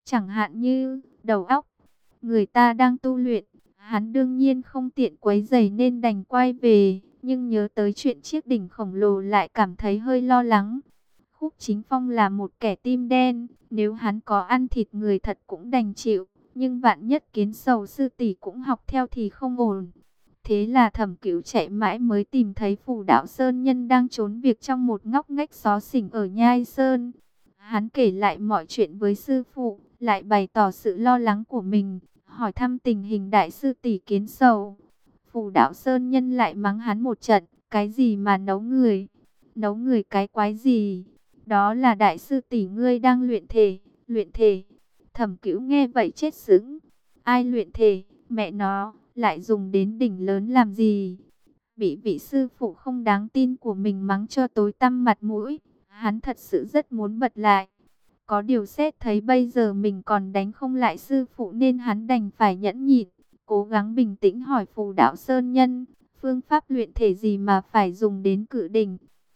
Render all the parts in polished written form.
Chẳng hạn như đầu óc, người ta đang tu luyện, hắn đương nhiên không tiện quấy rầy nên đành quay về, nhưng nhớ tới chuyện chiếc đỉnh khổng lồ lại cảm thấy hơi lo lắng. Khúc Chính Phong là một kẻ tim đen, nếu hắn có ăn thịt người thật cũng đành chịu, nhưng vạn nhất Kiến Sầu sư tỷ cũng học theo thì không ổn. Thế là Thẩm Cửu chạy mãi mới tìm thấy Phù Đạo Sơn Nhân đang trốn việc trong một ngóc ngách xó xỉnh ở Nhai Sơn. Hắn kể lại mọi chuyện với sư phụ, lại bày tỏ sự lo lắng của mình, hỏi thăm tình hình đại sư tỷ Kiến Sầu. Phù Đạo Sơn Nhân lại mắng hắn một trận, cái gì mà nấu người? Nấu người cái quái gì? Đó là đại sư tỷ ngươi đang luyện thể, luyện thể. Thẩm Cửu nghe vậy chết sững. Ai luyện thể, mẹ nó, lại dùng đến đỉnh lớn làm gì? Bị vị sư phụ không đáng tin của mình mắng cho tối tăm mặt mũi, hắn thật sự rất muốn bật lại. Có điều xét thấy bây giờ mình còn đánh không lại sư phụ nên hắn đành phải nhẫn nhịn, cố gắng bình tĩnh hỏi Phù Đạo Sơn Nhân, phương pháp luyện thể gì mà phải dùng đến cự đỉnh.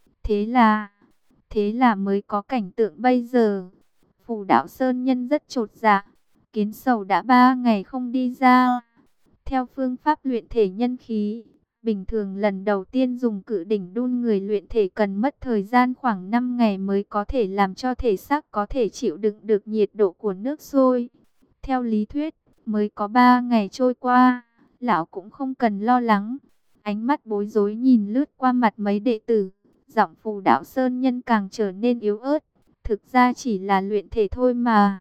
Thế là mới có cảnh tượng bây giờ. Phù Đạo Sơn Nhân rất chột dạ, Kiến Sầu đã 3 ngày không đi ra. Theo phương pháp luyện thể nhân khí, bình thường lần đầu tiên dùng cự đỉnh đun người luyện thể cần mất thời gian khoảng 5 ngày mới có thể làm cho thể xác có thể chịu đựng được nhiệt độ của nước sôi. Theo lý thuyết, mới có 3 ngày trôi qua, lão cũng không cần lo lắng. Ánh mắt bối rối nhìn lướt qua mặt mấy đệ tử, giọng Phù Đạo Sơn Nhân càng trở nên yếu ớt. Thực ra chỉ là luyện thể thôi mà,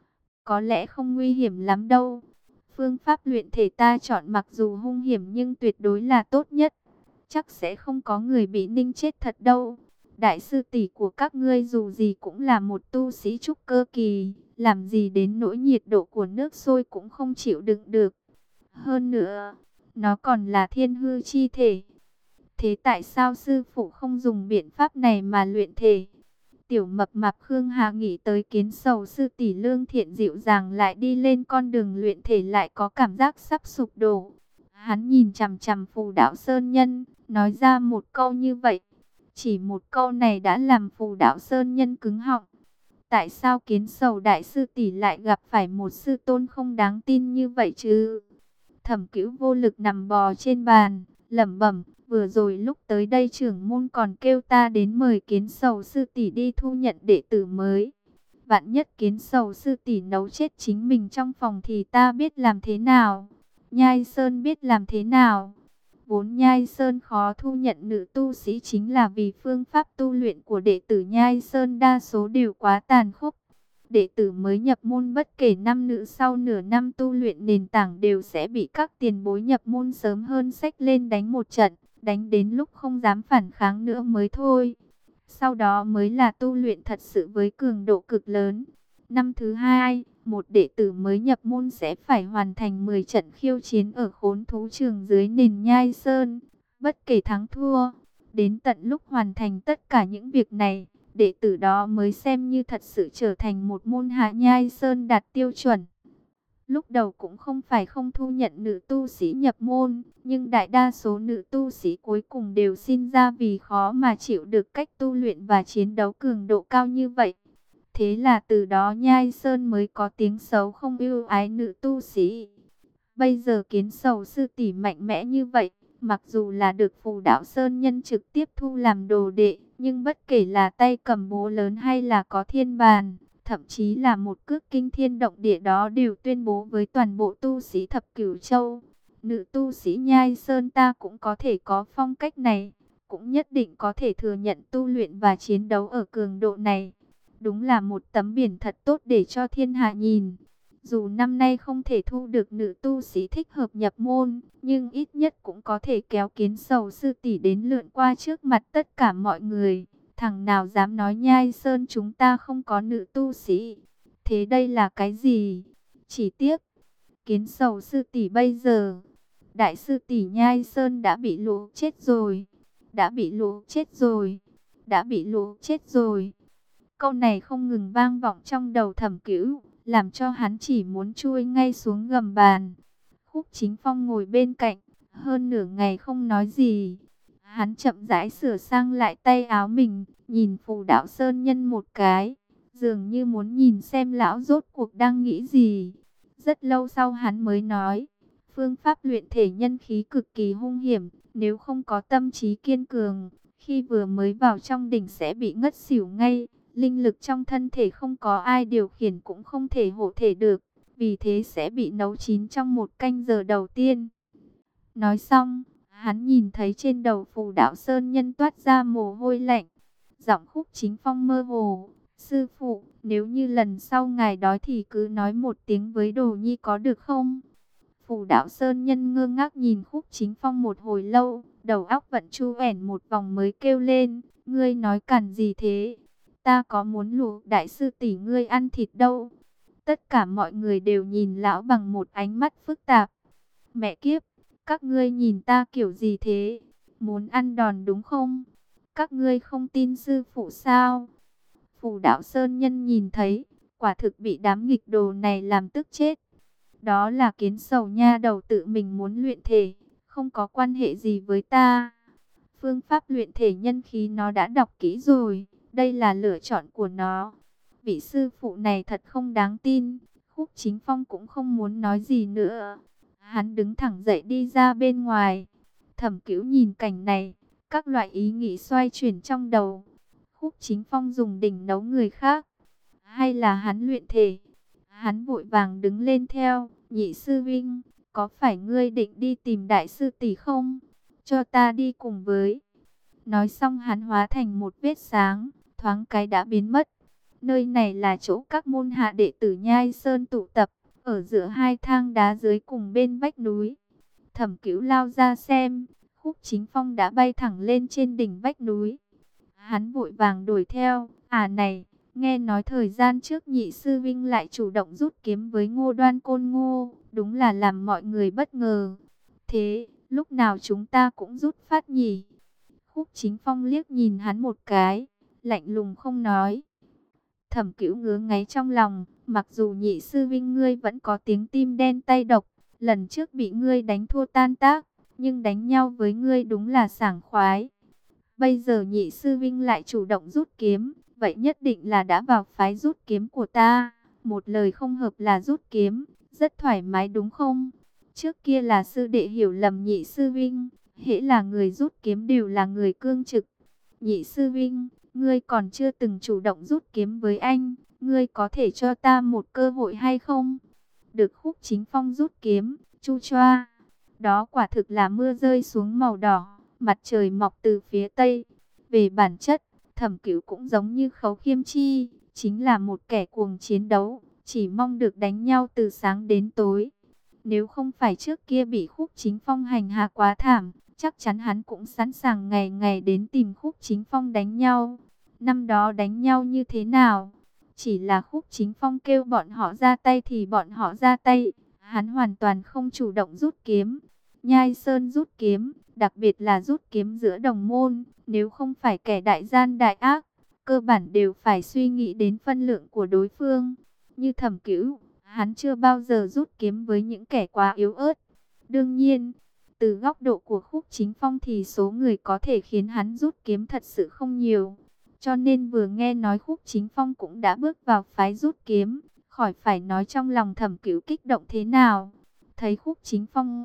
có lẽ không nguy hiểm lắm đâu. Phương pháp luyện thể ta chọn mặc dù hung hiểm nhưng tuyệt đối là tốt nhất. Chắc sẽ không có người bị ninh chết thật đâu. Đại sư tỷ của các ngươi dù gì cũng là một tu sĩ trúc cơ kỳ, làm gì đến nỗi nhiệt độ của nước sôi cũng không chịu đựng được. Hơn nữa, nó còn là thiên hư chi thể. Thế tại sao sư phụ không dùng biện pháp này mà luyện thể? Tiểu mập mạp Khương Hà nghĩ tới Kiến Sầu sư tỷ lương thiện dịu dàng lại đi lên con đường luyện thể lại có cảm giác sắp sụp đổ. Hắn nhìn chằm chằm Phù Đạo Sơn Nhân, nói ra một câu như vậy. Chỉ một câu này đã làm Phù Đạo Sơn Nhân cứng họng. Tại sao Kiến Sầu đại sư tỷ lại gặp phải một sư tôn không đáng tin như vậy chứ? Thẩm Cửu vô lực nằm bò trên bàn, lẩm bẩm, vừa rồi lúc tới đây trưởng môn còn kêu ta đến mời Kiến Sầu sư tỷ đi thu nhận đệ tử mới. Vạn nhất Kiến Sầu sư tỷ nấu chết chính mình trong phòng thì ta biết làm thế nào? Nhai Sơn biết làm thế nào? Vốn Nhai Sơn khó thu nhận nữ tu sĩ chính là vì phương pháp tu luyện của đệ tử Nhai Sơn đa số đều quá tàn khốc. Đệ tử mới nhập môn bất kể nam nữ sau nửa năm tu luyện nền tảng đều sẽ bị các tiền bối nhập môn sớm hơn xách lên đánh một trận, đánh đến lúc không dám phản kháng nữa mới thôi. Sau đó mới là tu luyện thật sự với cường độ cực lớn. Năm thứ hai, một đệ tử mới nhập môn sẽ phải hoàn thành 10 trận khiêu chiến ở khốn thú trường dưới nền Nhai Sơn, bất kể thắng thua. Đến tận lúc hoàn thành tất cả những việc này, đệ tử đó mới xem như thật sự trở thành một môn hạ Nhai Sơn đạt tiêu chuẩn. Lúc đầu cũng không phải không thu nhận nữ tu sĩ nhập môn, nhưng đại đa số nữ tu sĩ cuối cùng đều xin ra vì khó mà chịu được cách tu luyện và chiến đấu cường độ cao như vậy. Thế là từ đó Nhai Sơn mới có tiếng xấu không ưu ái nữ tu sĩ. Bây giờ Kiến Sầu sư tỷ mạnh mẽ như vậy, mặc dù là được Phù Đạo Sơn Nhân trực tiếp thu làm đồ đệ, nhưng bất kể là tay cầm búa lớn hay là có thiên bàn, thậm chí là một cước kinh thiên động địa đó đều tuyên bố với toàn bộ tu sĩ Thập Cửu Châu. Nữ tu sĩ Nhai Sơn ta cũng có thể có phong cách này, cũng nhất định có thể thừa nhận tu luyện và chiến đấu ở cường độ này. Đúng là một tấm biển thật tốt để cho thiên hạ nhìn. Dù năm nay không thể thu được nữ tu sĩ thích hợp nhập môn, nhưng ít nhất cũng có thể kéo Kiến Sầu sư tỷ đến lượn qua trước mặt tất cả mọi người. Thằng nào dám nói Nhai Sơn chúng ta không có nữ tu sĩ? Thế đây là cái gì? Chỉ tiếc, Kiến Sầu sư tỷ bây giờ, đại sư tỷ Nhai Sơn đã bị lũ chết rồi. Đã bị lũ chết rồi. Đã bị lũ chết rồi. Câu này không ngừng vang vọng trong đầu Thẩm Cửu, làm cho hắn chỉ muốn chui ngay xuống gầm bàn. Khúc Chính Phong ngồi bên cạnh, hơn nửa ngày không nói gì. Hắn chậm rãi sửa sang lại tay áo mình, nhìn Phù Đạo Sơn Nhân một cái, dường như muốn nhìn xem lão rốt cuộc đang nghĩ gì. Rất lâu sau hắn mới nói, phương pháp luyện thể nhân khí cực kỳ hung hiểm, nếu không có tâm trí kiên cường, khi vừa mới vào trong đỉnh sẽ bị ngất xỉu ngay. Linh lực trong thân thể không có ai điều khiển cũng không thể hộ thể được, vì thế sẽ bị nấu chín trong 1 canh giờ đầu tiên. Nói xong, hắn nhìn thấy trên đầu Phù Đạo Sơn Nhân toát ra mồ hôi lạnh. Giọng Khúc Chính Phong mơ hồ, sư phụ, nếu như lần sau ngài đói thì cứ nói một tiếng với Đồ Nhi có được không? Phù Đạo Sơn Nhân ngơ ngác nhìn Khúc Chính Phong một hồi lâu, đầu óc vận chu ẻn một vòng mới kêu lên, ngươi nói cằn gì thế? Ta có muốn lù đại sư tỷ ngươi ăn thịt đâu. Tất cả mọi người đều nhìn lão bằng một ánh mắt phức tạp. Mẹ kiếp, các ngươi nhìn ta kiểu gì thế? Muốn ăn đòn đúng không? Các ngươi không tin sư phụ sao? Phù Đạo Sơn Nhân nhìn thấy, quả thực bị đám nghịch đồ này làm tức chết. Đó là Kiến Sầu nha đầu tự mình muốn luyện thể, không có quan hệ gì với ta. Phương pháp luyện thể nhân khí nó đã đọc kỹ rồi, đây là lựa chọn của nó. Vị sư phụ này thật không đáng tin. Khúc Chính Phong cũng không muốn nói gì nữa. Hắn đứng thẳng dậy đi ra bên ngoài. Thẩm Cửu nhìn cảnh này, các loại ý nghĩ xoay chuyển trong đầu. Khúc Chính Phong dùng đỉnh nấu người khác, hay là hắn luyện thể? Hắn vội vàng đứng lên theo, nhị sư vinh, có phải ngươi định đi tìm đại sư tỷ không? Cho ta đi cùng với. Nói xong hắn hóa thành một vết sáng, thoáng cái đã biến mất. Nơi này là chỗ các môn hạ đệ tử Nhai Sơn tụ tập, ở giữa 2 thang đá dưới cùng bên vách núi. Thẩm Cửu lao ra xem, Khúc Chính Phong đã bay thẳng lên trên đỉnh vách núi. Hắn vội vàng đuổi theo, này, nghe nói thời gian trước nhị sư vinh lại chủ động rút kiếm với Ngô Đoan Côn Ngô, đúng là làm mọi người bất ngờ. Thế, lúc nào chúng ta cũng rút phát nhỉ? Khúc Chính Phong liếc nhìn hắn một cái, lạnh lùng không nói. Thẩm Cửu ngứa ngáy trong lòng, mặc dù nhị sư vinh ngươi vẫn có tiếng tim đen tay độc, lần trước bị ngươi đánh thua tan tác, nhưng đánh nhau với ngươi đúng là sảng khoái. Bây giờ nhị sư vinh lại chủ động rút kiếm, vậy nhất định là đã vào phái rút kiếm của ta. Một lời không hợp là rút kiếm, rất thoải mái đúng không? Trước kia là sư đệ hiểu lầm nhị sư vinh, hễ là người rút kiếm đều là người cương trực. Nhị sư vinh, ngươi còn chưa từng chủ động rút kiếm với anh, ngươi có thể cho ta một cơ hội hay không? Được Khúc Chính Phong rút kiếm, chu choa. Đó quả thực là mưa rơi xuống màu đỏ, mặt trời mọc từ phía tây. Về bản chất, Thẩm Cửu cũng giống như Khấu Khiêm Chi, chính là một kẻ cuồng chiến đấu, chỉ mong được đánh nhau từ sáng đến tối. Nếu không phải trước kia bị Khúc Chính Phong hành hạ quá thảm, chắc chắn hắn cũng sẵn sàng ngày ngày đến tìm Khúc Chính Phong đánh nhau. Năm đó đánh nhau như thế nào? Chỉ là Khúc Chính Phong kêu bọn họ ra tay thì bọn họ ra tay, hắn hoàn toàn không chủ động rút kiếm. Nhai Sơn rút kiếm, đặc biệt là rút kiếm giữa đồng môn, nếu không phải kẻ đại gian đại ác, cơ bản đều phải suy nghĩ đến phân lượng của đối phương. Như Thẩm Cửu, hắn chưa bao giờ rút kiếm với những kẻ quá yếu ớt. Đương nhiên, từ góc độ của Khúc Chính Phong thì số người có thể khiến hắn rút kiếm thật sự không nhiều. Cho nên vừa nghe nói Khúc Chính Phong cũng đã bước vào phái rút kiếm, khỏi phải nói trong lòng Thẩm Cửu kích động thế nào. Thấy Khúc Chính Phong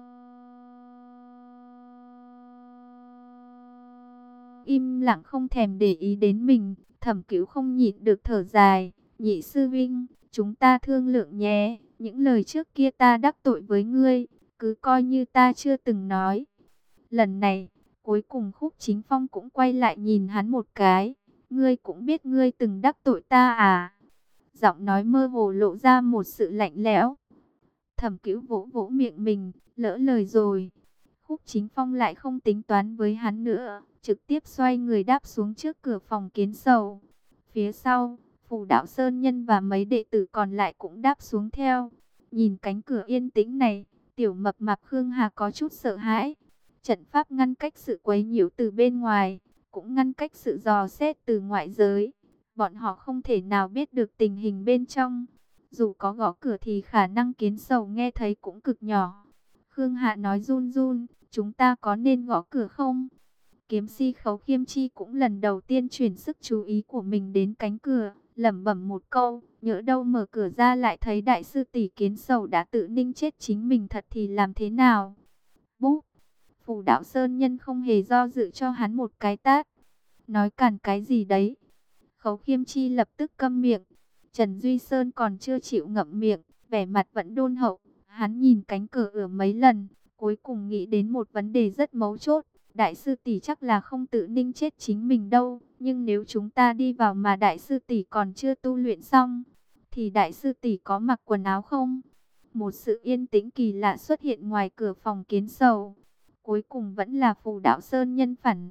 im lặng không thèm để ý đến mình, Thẩm Cửu không nhịn được thở dài, nhị sư vinh, chúng ta thương lượng nhé, những lời trước kia ta đắc tội với ngươi, cứ coi như ta chưa từng nói. Lần này, cuối cùng Khúc Chính Phong cũng quay lại nhìn hắn một cái, ngươi cũng biết ngươi từng đắc tội ta à? Giọng nói mơ hồ lộ ra một sự lạnh lẽo. Thẩm Cửu vỗ vỗ miệng mình, lỡ lời rồi. Khúc Chính Phong lại không tính toán với hắn nữa, trực tiếp xoay người đáp xuống trước cửa phòng Kiến Sầu. Phía sau, Phù Đạo Sơn Nhân và mấy đệ tử còn lại cũng đáp xuống theo. Nhìn cánh cửa yên tĩnh này, tiểu mập mạp Khương Hà có chút sợ hãi. Trận pháp ngăn cách sự quấy nhiễu từ bên ngoài, cũng ngăn cách sự dò xét từ ngoại giới. Bọn họ không thể nào biết được tình hình bên trong. Dù có gõ cửa thì khả năng Kiến Sầu nghe thấy cũng cực nhỏ. Khương Hạ nói run run, chúng ta có nên gõ cửa không? Kiếm si Khấu Khiêm Chi cũng lần đầu tiên chuyển sức chú ý của mình đến cánh cửa, lẩm bẩm một câu, nhỡ đâu mở cửa ra lại thấy đại sư tỷ Kiến Sầu đã tự ninh chết chính mình thật thì làm thế nào? Búp, Phù Đạo Sơn Nhân không hề do dự cho hắn một cái tát. Nói càn cái gì đấy? Khấu Khiêm Chi lập tức câm miệng. Trần Duy Sơn còn chưa chịu ngậm miệng, vẻ mặt vẫn đôn hậu. Hắn nhìn cánh cửa ửa mấy lần, cuối cùng nghĩ đến một vấn đề rất mấu chốt. Đại sư tỷ chắc là không tự ninh chết chính mình đâu, nhưng nếu chúng ta đi vào mà đại sư tỷ còn chưa tu luyện xong, thì đại sư tỷ có mặc quần áo không? Một sự yên tĩnh kỳ lạ xuất hiện ngoài cửa phòng Kiến Sầu. Cuối cùng vẫn là Phù Đạo Sơn Nhân phản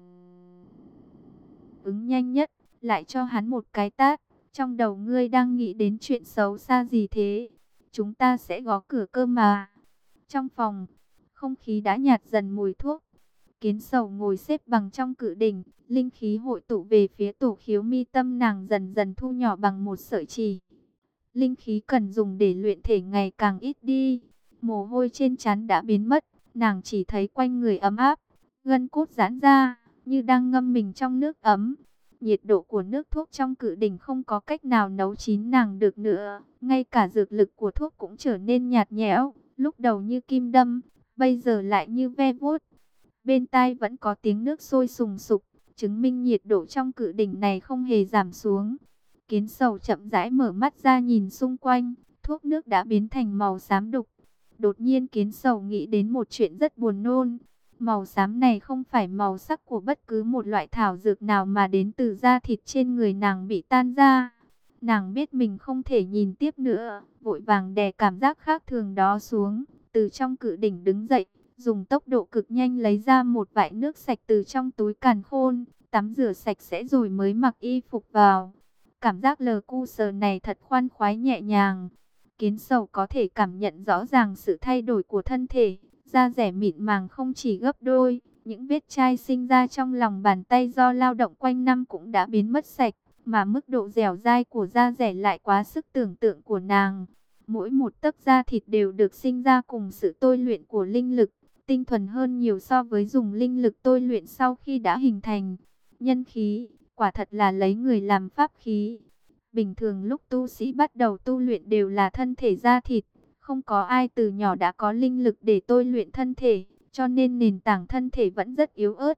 ứng nhanh nhất, lại cho hắn một cái tát. Trong đầu ngươi đang nghĩ đến chuyện xấu xa gì thế? Chúng ta sẽ gõ cửa cơ mà. Trong phòng, không khí đã nhạt dần mùi thuốc. Kiến Sầu ngồi xếp bằng trong cự đỉnh, linh khí hội tụ về phía tổ khiếu mi tâm nàng dần dần thu nhỏ bằng một sợi chỉ. Linh khí cần dùng để luyện thể ngày càng ít đi, mồ hôi trên trán đã biến mất, nàng chỉ thấy quanh người ấm áp, gân cốt giãn ra, như đang ngâm mình trong nước ấm. Nhiệt độ của nước thuốc trong cự đỉnh không có cách nào nấu chín nàng được nữa, ngay cả dược lực của thuốc cũng trở nên nhạt nhẽo, lúc đầu như kim đâm, bây giờ lại như ve vuốt. Bên tai vẫn có tiếng nước sôi sùng sục, chứng minh nhiệt độ trong cự đỉnh này không hề giảm xuống. Kiến Sầu chậm rãi mở mắt ra nhìn xung quanh, thuốc nước đã biến thành màu xám đục. Đột nhiên Kiến Sầu nghĩ đến một chuyện rất buồn nôn. Màu xám này không phải màu sắc của bất cứ một loại thảo dược nào mà đến từ da thịt trên người nàng bị tan ra. Nàng biết mình không thể nhìn tiếp nữa, vội vàng đè cảm giác khác thường đó xuống, từ trong cự đỉnh đứng dậy, dùng tốc độ cực nhanh lấy ra một vại nước sạch từ trong túi càn khôn, tắm rửa sạch sẽ rồi mới mặc y phục vào. Cảm giác lờ cu sờ này thật khoan khoái nhẹ nhàng. Kiến Sầu có thể cảm nhận rõ ràng sự thay đổi của thân thể, da dẻ mịn màng không chỉ gấp đôi, những vết chai sinh ra trong lòng bàn tay do lao động quanh năm cũng đã biến mất sạch, mà mức độ dẻo dai của da dẻ lại quá sức tưởng tượng của nàng. Mỗi một tấc da thịt đều được sinh ra cùng sự tôi luyện của linh lực, tinh thuần hơn nhiều so với dùng linh lực tôi luyện sau khi đã hình thành. Nhân khí, quả thật là lấy người làm pháp khí. Bình thường lúc tu sĩ bắt đầu tu luyện đều là thân thể da thịt, không có ai từ nhỏ đã có linh lực để tôi luyện thân thể, cho nên nền tảng thân thể vẫn rất yếu ớt.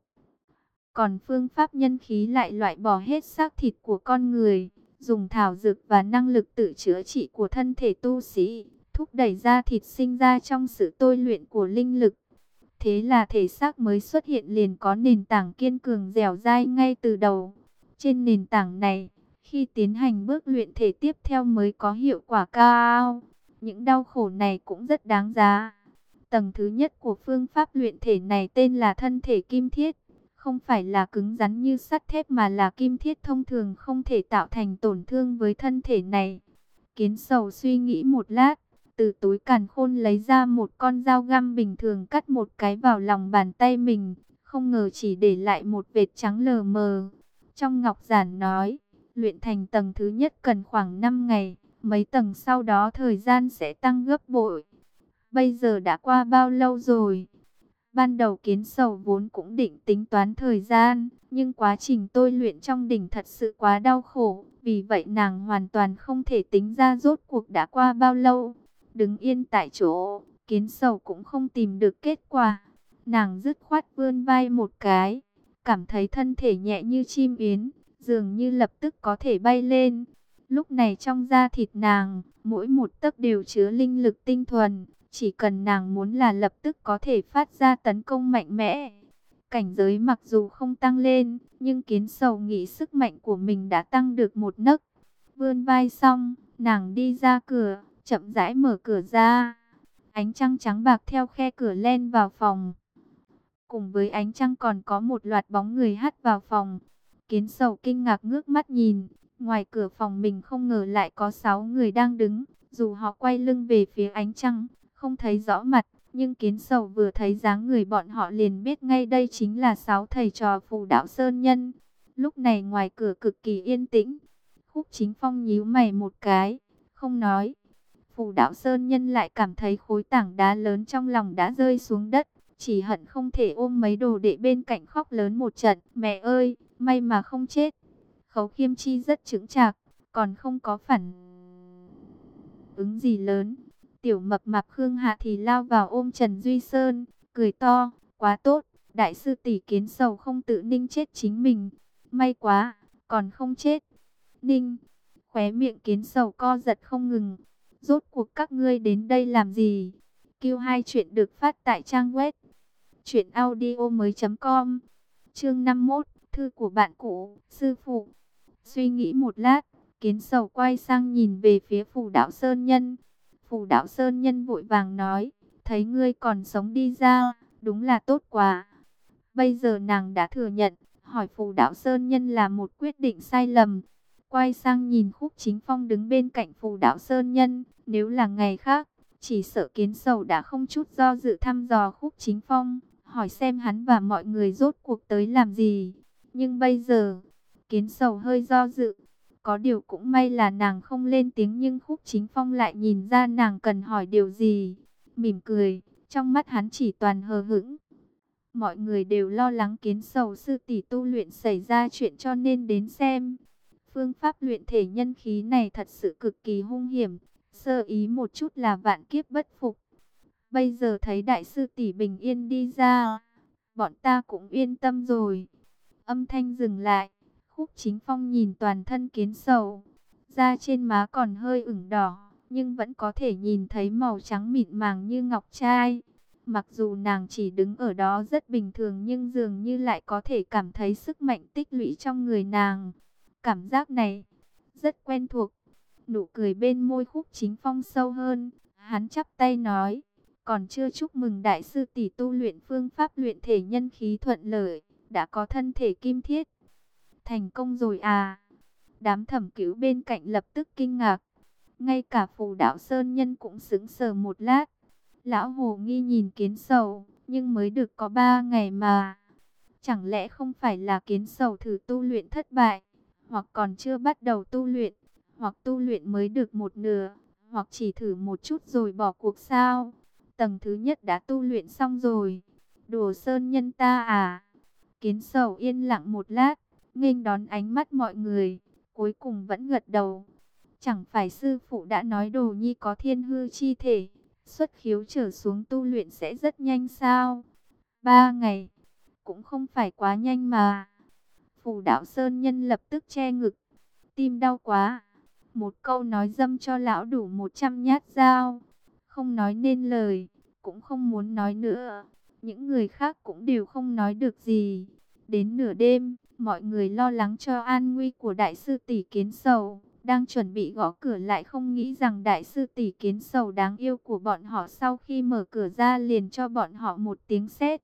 Còn phương pháp nhân khí lại loại bỏ hết xác thịt của con người, dùng thảo dược và năng lực tự chữa trị của thân thể tu sĩ, thúc đẩy da thịt sinh ra trong sự tôi luyện của linh lực. Thế là thể xác mới xuất hiện liền có nền tảng kiên cường dẻo dai ngay từ đầu. Trên nền tảng này, khi tiến hành bước luyện thể tiếp theo mới có hiệu quả cao. Những đau khổ này cũng rất đáng giá. Tầng thứ nhất của phương pháp luyện thể này tên là thân thể kim thiết. Không phải là cứng rắn như sắt thép mà là kim thiết thông thường không thể tạo thành tổn thương với thân thể này. Kiến Sầu suy nghĩ một lát, từ túi càn khôn lấy ra một con dao găm bình thường cắt một cái vào lòng bàn tay mình, không ngờ chỉ để lại một vệt trắng lờ mờ. Trong ngọc giản nói, luyện thành tầng thứ nhất cần khoảng 5 ngày, mấy tầng sau đó thời gian sẽ tăng gấp bội. Bây giờ đã qua bao lâu rồi? Ban đầu Kiến Sầu vốn cũng định tính toán thời gian, nhưng quá trình tôi luyện trong đỉnh thật sự quá đau khổ, vì vậy nàng hoàn toàn không thể tính ra rốt cuộc đã qua bao lâu. Đứng yên tại chỗ, Kiến Sầu cũng không tìm được kết quả. Nàng dứt khoát vươn vai một cái, cảm thấy thân thể nhẹ như chim yến, dường như lập tức có thể bay lên. Lúc này trong da thịt nàng, mỗi một tấc đều chứa linh lực tinh thuần, chỉ cần nàng muốn là lập tức có thể phát ra tấn công mạnh mẽ. Cảnh giới mặc dù không tăng lên, nhưng Kiến Sầu nghĩ sức mạnh của mình đã tăng được một nấc. Vươn vai xong, nàng đi ra cửa, chậm rãi mở cửa ra. Ánh trăng trắng bạc theo khe cửa len vào phòng. Cùng với ánh trăng còn có một loạt bóng người hắt vào phòng. Kiến Sầu kinh ngạc ngước mắt nhìn, ngoài cửa phòng mình không ngờ lại có 6 người đang đứng, dù họ quay lưng về phía ánh trăng, không thấy rõ mặt, nhưng Kiến Sầu vừa thấy dáng người bọn họ liền biết ngay đây chính là 6 thầy trò Phù Đạo Sơn Nhân. Lúc này ngoài cửa cực kỳ yên tĩnh, Khúc Chính Phong nhíu mày một cái, không nói. Phù Đạo Sơn Nhân lại cảm thấy khối tảng đá lớn trong lòng đã rơi xuống đất, chỉ hận không thể ôm mấy đồ đệ bên cạnh khóc lớn một trận. Mẹ ơi, may mà không chết. Khấu Khiêm Chi rất chững chạc, còn không có phản ứng gì lớn. Tiểu mập mạp Khương Hạ thì lao vào ôm Trần Duy Sơn, cười to, quá tốt, đại sư tỷ Kiến Sầu không tự ninh chết chính mình. May quá, còn không chết. Ninh, khóe miệng Kiến Sầu co giật không ngừng. Rốt cuộc các ngươi đến đây làm gì? Q2 chuyện được phát tại trang web truyệnaudiomoi.com. Chương 51, thư của bạn cũ, sư phụ. Suy nghĩ một lát, Kiến Sầu quay sang nhìn về phía Phù Đạo Sơn Nhân. Phù Đạo Sơn Nhân vội vàng nói, thấy ngươi còn sống đi ra, đúng là tốt quá. Bây giờ nàng đã thừa nhận, hỏi Phù Đạo Sơn Nhân là một quyết định sai lầm. Quay sang nhìn Khúc Chính Phong đứng bên cạnh Phù Đạo Sơn Nhân, nếu là ngày khác, chỉ sợ Kiến Sầu đã không chút do dự thăm dò Khúc Chính Phong, hỏi xem hắn và mọi người rốt cuộc tới làm gì. Nhưng bây giờ, Kiến Sầu hơi do dự. Có điều cũng may là nàng không lên tiếng, nhưng Khúc Chính Phong lại nhìn ra nàng cần hỏi điều gì. Mỉm cười, trong mắt hắn chỉ toàn hờ hững. Mọi người đều lo lắng Kiến Sầu sư tỷ tu luyện xảy ra chuyện cho nên đến xem. Phương pháp luyện thể nhân khí này thật sự cực kỳ hung hiểm, sơ ý một chút là vạn kiếp bất phục. Bây giờ thấy đại sư tỷ bình yên đi ra, bọn ta cũng yên tâm rồi. Âm thanh dừng lại, Khúc Chính Phong nhìn toàn thân Kiến Sầu, da trên má còn hơi ửng đỏ, nhưng vẫn có thể nhìn thấy màu trắng mịn màng như ngọc trai. Mặc dù nàng chỉ đứng ở đó rất bình thường, nhưng dường như lại có thể cảm thấy sức mạnh tích lũy trong người nàng. Cảm giác này rất quen thuộc. Nụ cười bên môi Khúc Chính Phong sâu hơn, hắn chắp tay nói, còn chưa chúc mừng đại sư tỷ tu luyện phương pháp luyện thể nhân khí thuận lợi, đã có thân thể kim thiết. Thành công rồi à? Đám Thẩm Cửu bên cạnh lập tức kinh ngạc. Ngay cả Phù Đạo Sơn Nhân cũng sững sờ một lát. Lão hồ nghi nhìn Kiến Sầu, nhưng mới được có 3 ngày mà. Chẳng lẽ không phải là Kiến Sầu thử tu luyện thất bại, hoặc còn chưa bắt đầu tu luyện, hoặc tu luyện mới được một nửa, hoặc chỉ thử một chút rồi bỏ cuộc sao? Tầng thứ nhất đã tu luyện xong rồi. Đồ Sơn Nhân ta à? Kiến Sầu yên lặng một lát, nghênh đón ánh mắt mọi người, cuối cùng vẫn gật đầu. Chẳng phải sư phụ đã nói Đồ Nhi có thiên hư chi thể, xuất khiếu trở xuống tu luyện sẽ rất nhanh sao? 3 ngày, cũng không phải quá nhanh mà. Phù Đạo Sơn Nhân lập tức che ngực, tim đau quá. Một câu nói dâm cho lão đủ 100 nhát dao. Không nói nên lời, cũng không muốn nói nữa. Những người khác cũng đều không nói được gì. Đến nửa đêm, mọi người lo lắng cho an nguy của đại sư tỷ Kiến Sầu, đang chuẩn bị gõ cửa lại không nghĩ rằng đại sư tỷ Kiến Sầu đáng yêu của bọn họ sau khi mở cửa ra liền cho bọn họ một tiếng sét.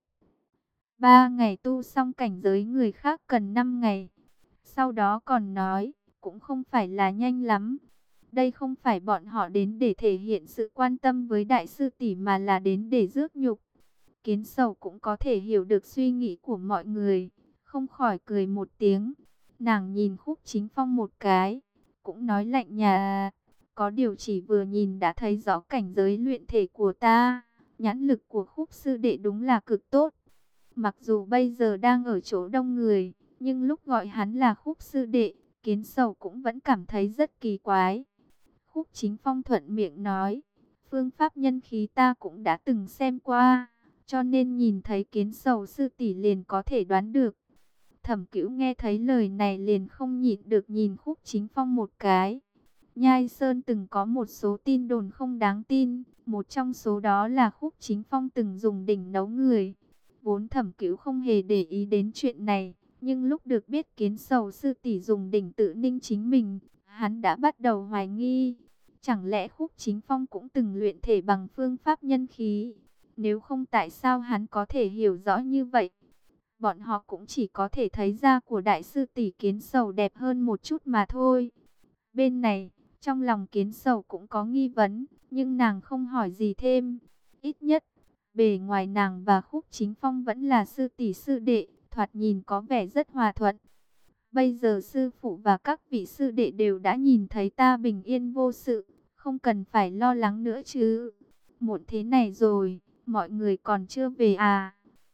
3 ngày tu xong cảnh giới người khác cần 5 ngày. Sau đó còn nói, cũng không phải là nhanh lắm. Đây không phải bọn họ đến để thể hiện sự quan tâm với đại sư tỷ mà là đến để rước nhục. Kiến Sầu cũng có thể hiểu được suy nghĩ của mọi người, không khỏi cười một tiếng. Nàng nhìn Khúc Chính Phong một cái, cũng nói lạnh nhạt, có điều chỉ vừa nhìn đã thấy rõ cảnh giới luyện thể của ta. Nhãn lực của Khúc sư đệ đúng là cực tốt. Mặc dù bây giờ đang ở chỗ đông người, nhưng lúc gọi hắn là Khúc sư đệ, Kiến Sầu cũng vẫn cảm thấy rất kỳ quái. Khúc Chính Phong thuận miệng nói, phương pháp nhân khí ta cũng đã từng xem qua, cho nên nhìn thấy Kiến Sầu sư tỷ liền có thể đoán được. Thẩm Cửu nghe thấy lời này liền không nhịn được nhìn Khúc Chính Phong một cái. Nhai Sơn từng có một số tin đồn không đáng tin, một trong số đó là Khúc Chính Phong từng dùng đỉnh nấu người. Vốn Thẩm Cửu không hề để ý đến chuyện này, nhưng lúc được biết Kiến Sầu sư tỷ dùng đỉnh tự ninh chính mình, hắn đã bắt đầu hoài nghi. Chẳng lẽ Khúc Chính Phong cũng từng luyện thể bằng phương pháp nhân khí? Nếu không tại sao hắn có thể hiểu rõ như vậy? Bọn họ cũng chỉ có thể thấy da của đại sư tỷ Kiến Sầu đẹp hơn một chút mà thôi. Bên này, trong lòng Kiến Sầu cũng có nghi vấn, nhưng nàng không hỏi gì thêm. Ít nhất, bề ngoài nàng và Khúc Chính Phong vẫn là sư tỷ sư đệ, thoạt nhìn có vẻ rất hòa thuận. Bây giờ sư phụ và các vị sư đệ đều đã nhìn thấy ta bình yên vô sự, không cần phải lo lắng nữa chứ. Muộn thế này rồi, mọi người còn chưa về à?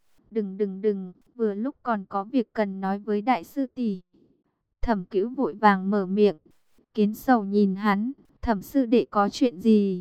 Đừng, vừa lúc còn có việc cần nói với đại sư tỷ. Thẩm Cửu vội vàng mở miệng. Kiến Sầu nhìn hắn, Thẩm sư đệ có chuyện gì?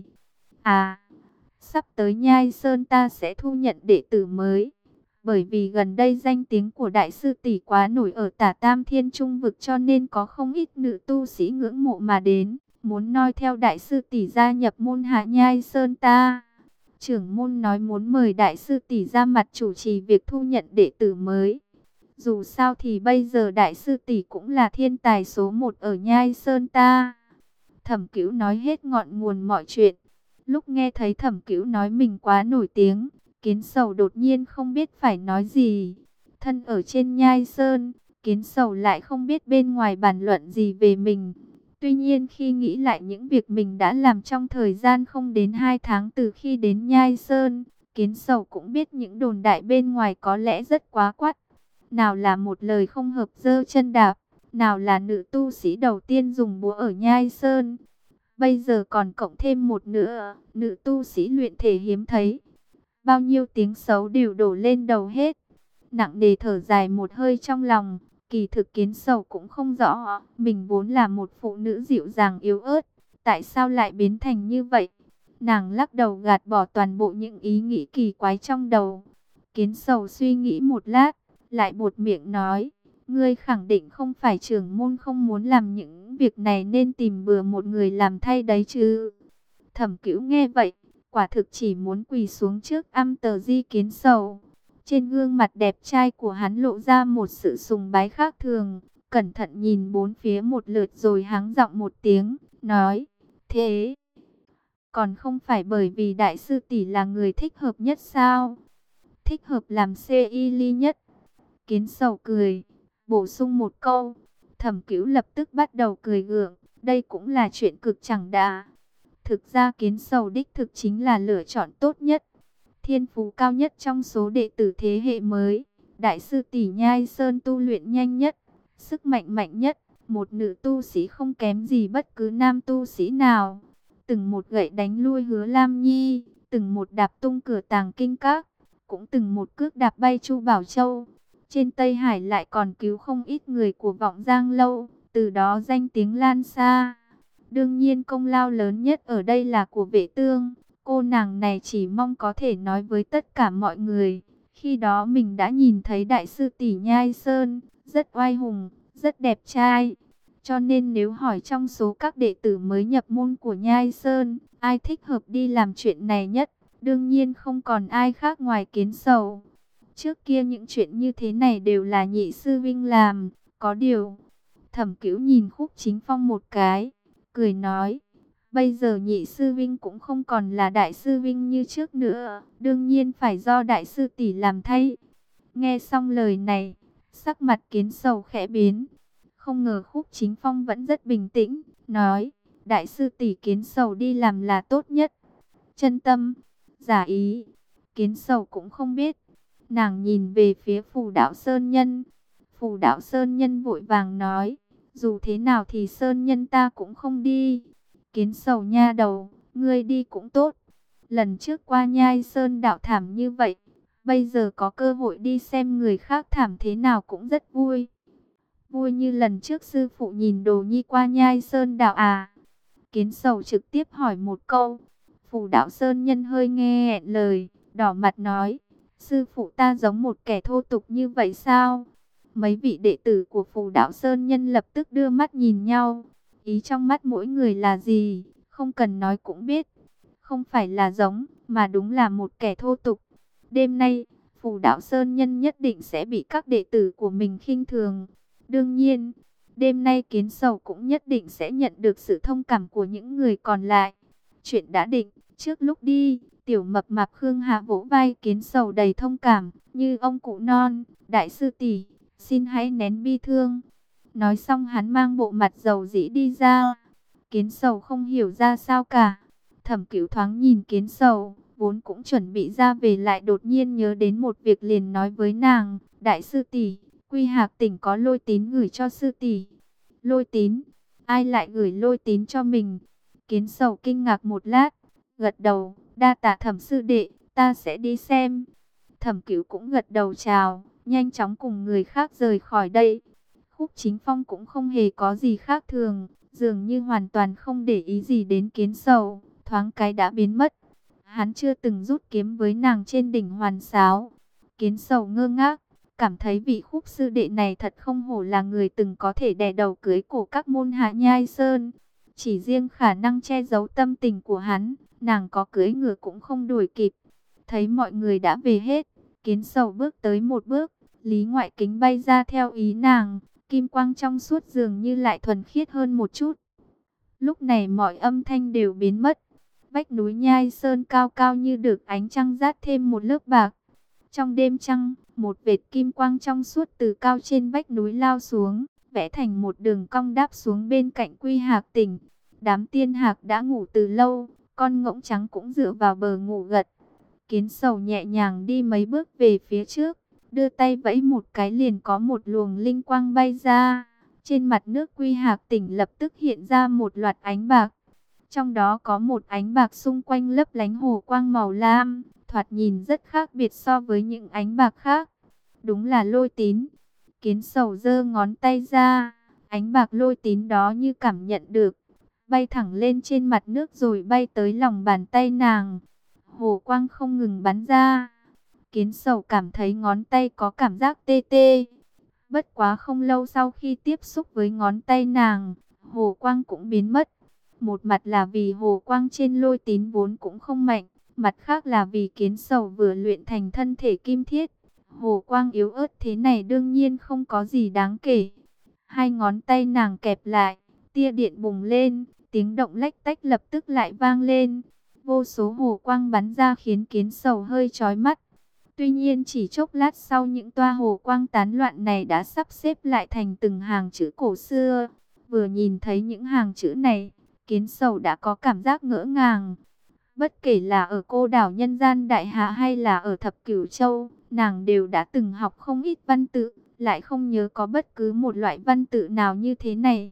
À, sắp tới Nhai Sơn ta sẽ thu nhận đệ tử mới. Bởi vì gần đây danh tiếng của đại sư tỷ quá nổi ở Tả Tam Thiên Trung vực, cho nên có không ít nữ tu sĩ ngưỡng mộ mà đến, muốn noi theo đại sư tỷ gia nhập môn hạ Nhai Sơn ta. Trưởng môn nói muốn mời đại sư tỷ ra mặt chủ trì việc thu nhận đệ tử mới. Dù sao thì bây giờ đại sư tỷ cũng là thiên tài số một ở Nhai Sơn ta. Thẩm Cửu nói hết ngọn nguồn mọi chuyện. Lúc nghe thấy Thẩm Cửu nói mình quá nổi tiếng, Kiến Sầu đột nhiên không biết phải nói gì. Thân ở trên Nhai Sơn, Kiến Sầu lại không biết bên ngoài bàn luận gì về mình. Tuy nhiên khi nghĩ lại những việc mình đã làm trong thời gian không đến 2 tháng từ khi đến Nhai Sơn, Kiến Sầu cũng biết những đồn đại bên ngoài có lẽ rất quá quắt. Nào là một lời không hợp giơ chân đạp, nào là nữ tu sĩ đầu tiên dùng búa ở Nhai Sơn. Bây giờ còn cộng thêm một nữa, nữ tu sĩ luyện thể hiếm thấy. Bao nhiêu tiếng xấu đều đổ lên đầu hết. Nặng nề thở dài một hơi trong lòng. Kỳ thực Kiến Sầu cũng không rõ, mình vốn là một phụ nữ dịu dàng yếu ớt, tại sao lại biến thành như vậy? Nàng lắc đầu gạt bỏ toàn bộ những ý nghĩ kỳ quái trong đầu. Kiến Sầu suy nghĩ một lát, lại buột miệng nói, ngươi khẳng định không phải trưởng môn không muốn làm những việc này nên tìm bừa một người làm thay đấy chứ? Thẩm Cửu nghe vậy, quả thực chỉ muốn quỳ xuống trước âm tờ di Kiến Sầu. Trên gương mặt đẹp trai của hắn lộ ra một sự sùng bái khác thường, cẩn thận nhìn bốn phía một lượt rồi hắng giọng một tiếng, nói, thế còn không phải bởi vì đại sư tỷ là người thích hợp nhất sao? Thích hợp làm CI ly nhất. Kiến Sầu cười, bổ sung một câu. Thẩm Cửu lập tức bắt đầu cười gượng, đây cũng là chuyện cực chẳng đà. Thực ra Kiến Sầu đích thực chính là lựa chọn tốt nhất, thiên phú cao nhất trong số đệ tử thế hệ mới. Đại sư tỷ Nhai Sơn tu luyện nhanh nhất, sức mạnh mạnh nhất, một nữ tu sĩ không kém gì bất cứ nam tu sĩ nào. Từng một gậy đánh lui Hứa Lam Nhi, từng một đạp tung cửa Tàng Kinh Các, cũng từng một cước đạp bay Chu Bảo Châu. Trên Tây Hải lại còn cứu không ít người của Vọng Giang Lâu, từ đó danh tiếng lan xa. Đương nhiên công lao lớn nhất ở đây là của Vệ Tương. Cô nàng này chỉ mong có thể nói với tất cả mọi người, khi đó mình đã nhìn thấy đại sư tỷ Nhai Sơn, rất oai hùng, rất đẹp trai. Cho nên nếu hỏi trong số các đệ tử mới nhập môn của Nhai Sơn, ai thích hợp đi làm chuyện này nhất, đương nhiên không còn ai khác ngoài Kiến Sầu. Trước kia những chuyện như thế này đều là nhị sư vinh làm, có điều. Thẩm Cửu nhìn Khúc Chính Phong một cái, cười nói, bây giờ nhị sư vinh cũng không còn là đại sư vinh như trước nữa, đương nhiên phải do đại sư tỷ làm thay. Nghe xong lời này, sắc mặt Kiến Sầu khẽ biến. Không ngờ Khúc Chính Phong vẫn rất bình tĩnh, nói, đại sư tỷ Kiến Sầu đi làm là tốt nhất. Chân tâm, giả ý, Kiến Sầu cũng không biết. Nàng nhìn về phía Phù Đạo Sơn Nhân. Phù Đạo Sơn Nhân vội vàng nói, dù thế nào thì Sơn Nhân ta cũng không đi. Kiến Sầu nha đầu, ngươi đi cũng tốt. Lần trước qua Nhai Sơn đạo thảm như vậy, bây giờ có cơ hội đi xem người khác thảm thế nào cũng rất vui. Vui như lần trước sư phụ nhìn Đồ Nhi qua Nhai Sơn đạo à? Kiến Sầu trực tiếp hỏi một câu. Phù Đạo Sơn Nhân hơi nghe nghẹn lời, đỏ mặt nói, sư phụ ta giống một kẻ thô tục như vậy sao? Mấy vị đệ tử của Phù Đạo Sơn Nhân lập tức đưa mắt nhìn nhau. Ý trong mắt mỗi người là gì, không cần nói cũng biết. Không phải là giống, mà đúng là một kẻ thô tục. Đêm nay, Phù Đạo Sơn Nhân nhất định sẽ bị các đệ tử của mình khinh thường. Đương nhiên, đêm nay Kiến Sầu cũng nhất định sẽ nhận được sự thông cảm của những người còn lại. Chuyện đã định, trước lúc đi, tiểu mập mạp Khương Hạ vỗ vai Kiến Sầu đầy thông cảm, như ông cụ non, đại sư tỷ, xin hãy nén bi thương. Nói xong hắn mang bộ mặt dầu dĩ đi ra. Kiến Sầu không hiểu ra sao cả. Thẩm Cửu thoáng nhìn Kiến Sầu, vốn cũng chuẩn bị ra về lại đột nhiên nhớ đến một việc liền nói với nàng, đại sư tỷ, Quy Hạc tỉnh có lôi tín gửi cho sư tỷ. Lôi tín? Ai lại gửi lôi tín cho mình? Kiến Sầu kinh ngạc một lát, gật đầu, đa tạ Thẩm sư đệ, ta sẽ đi xem. Thẩm Cửu cũng gật đầu chào, nhanh chóng cùng người khác rời khỏi đây. Khúc Chính Phong cũng không hề có gì khác thường, dường như hoàn toàn không để ý gì đến Kiến Sầu, thoáng cái đã biến mất. Hắn chưa từng rút kiếm với nàng trên đỉnh Hoàn Sáo. Kiến Sầu ngơ ngác, cảm thấy vị Khúc sư đệ này thật không hổ là người từng có thể đè đầu cưới cổ các môn hạ Nhai Sơn. Chỉ riêng khả năng che giấu tâm tình của hắn, nàng có cưỡi ngựa cũng không đuổi kịp. Thấy mọi người đã về hết, Kiến Sầu bước tới một bước, Lý Ngoại Kính bay ra theo ý nàng, kim quang trong suốt dường như lại thuần khiết hơn một chút. Lúc này mọi âm thanh đều biến mất. Vách núi Nhai Sơn cao cao như được ánh trăng dát thêm một lớp bạc. Trong đêm trăng, một vệt kim quang trong suốt từ cao trên vách núi lao xuống, vẽ thành một đường cong đáp xuống bên cạnh Quy Hạc Tỉnh. Đám tiên hạc đã ngủ từ lâu, con ngỗng trắng cũng dựa vào bờ ngủ gật. Kiến Sầu nhẹ nhàng đi mấy bước về phía trước, đưa tay vẫy một cái liền có một luồng linh quang bay ra. Trên mặt nước Quy Hạc Tỉnh lập tức hiện ra một loạt ánh bạc. Trong đó có một ánh bạc xung quanh lấp lánh hồ quang màu lam, thoạt nhìn rất khác biệt so với những ánh bạc khác. Đúng là lôi tín. Kiến Sầu giơ ngón tay ra, ánh bạc lôi tín đó như cảm nhận được, bay thẳng lên trên mặt nước rồi bay tới lòng bàn tay nàng. Hồ quang không ngừng bắn ra. Kiến Sầu cảm thấy ngón tay có cảm giác tê tê. Bất quá không lâu sau khi tiếp xúc với ngón tay nàng, hồ quang cũng biến mất. Một mặt là vì hồ quang trên lôi tín vốn cũng không mạnh, mặt khác là vì Kiến Sầu vừa luyện thành thân thể kim thiết. Hồ quang yếu ớt thế này đương nhiên không có gì đáng kể. Hai ngón tay nàng kẹp lại, tia điện bùng lên, tiếng động lách tách lập tức lại vang lên. Vô số hồ quang bắn ra khiến Kiến Sầu hơi chói mắt. Tuy nhiên chỉ chốc lát sau những toa hồ quang tán loạn này đã sắp xếp lại thành từng hàng chữ cổ xưa. Vừa nhìn thấy những hàng chữ này, Kiến Sầu đã có cảm giác ngỡ ngàng. Bất kể là ở Cô đảo Nhân Gian Đại Hạ hay là ở Thập Cửu Châu, nàng đều đã từng học không ít văn tự, lại không nhớ có bất cứ một loại văn tự nào như thế này.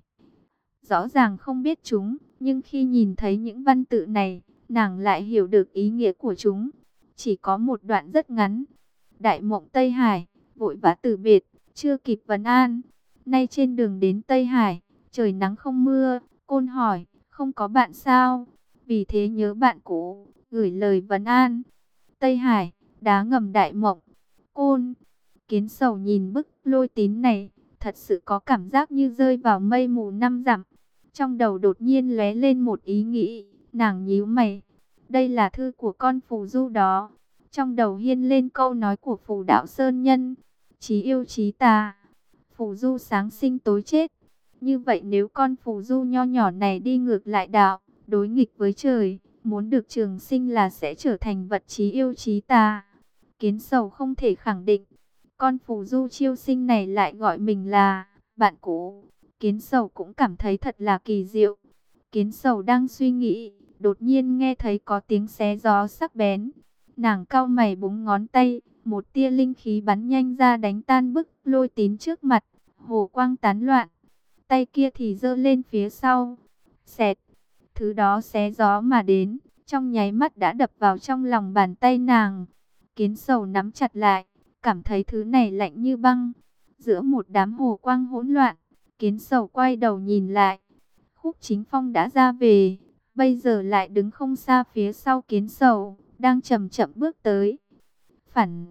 Rõ ràng không biết chúng, nhưng khi nhìn thấy những văn tự này, nàng lại hiểu được ý nghĩa của chúng. Chỉ có một đoạn rất ngắn. Đại mộng Tây Hải, vội vã từ biệt, chưa kịp vấn an. Nay trên đường đến Tây Hải, trời nắng không mưa, Côn hỏi, không có bạn sao? Vì thế nhớ bạn cũ, gửi lời vấn an. Tây Hải, đá ngầm Đại mộng, Côn. Kiến Sầu nhìn bức lôi tín này, thật sự có cảm giác như rơi vào mây mù năm dặm. Trong đầu đột nhiên lóe lên một ý nghĩ, nàng nhíu mày. Đây là thư của con phù du đó. Trong đầu hiên lên câu nói của Phù Đạo Sơn Nhân, chí yêu chí tà, phù du sáng sinh tối chết. Như vậy nếu con phù du nho nhỏ này đi ngược lại đạo, đối nghịch với trời, muốn được trường sinh là sẽ trở thành vật chí yêu chí tà. Kiến Sầu không thể khẳng định, con phù du chiêu sinh này lại gọi mình là bạn cũ. Kiến Sầu cũng cảm thấy thật là kỳ diệu. Kiến Sầu đang suy nghĩ, đột nhiên nghe thấy có tiếng xé gió sắc bén. Nàng cau mày búng ngón tay, một tia linh khí bắn nhanh ra đánh tan bức lôi tín trước mặt. Hồ quang tán loạn, tay kia thì giơ lên phía sau. Xẹt, thứ đó xé gió mà đến, trong nháy mắt đã đập vào trong lòng bàn tay nàng. Kiến Sầu nắm chặt lại, cảm thấy thứ này lạnh như băng. Giữa một đám hồ quang hỗn loạn, Kiến Sầu quay đầu nhìn lại. Khúc Chính Phong đã ra về, bây giờ lại đứng không xa phía sau Kiến Sầu, đang chậm chậm bước tới. Phản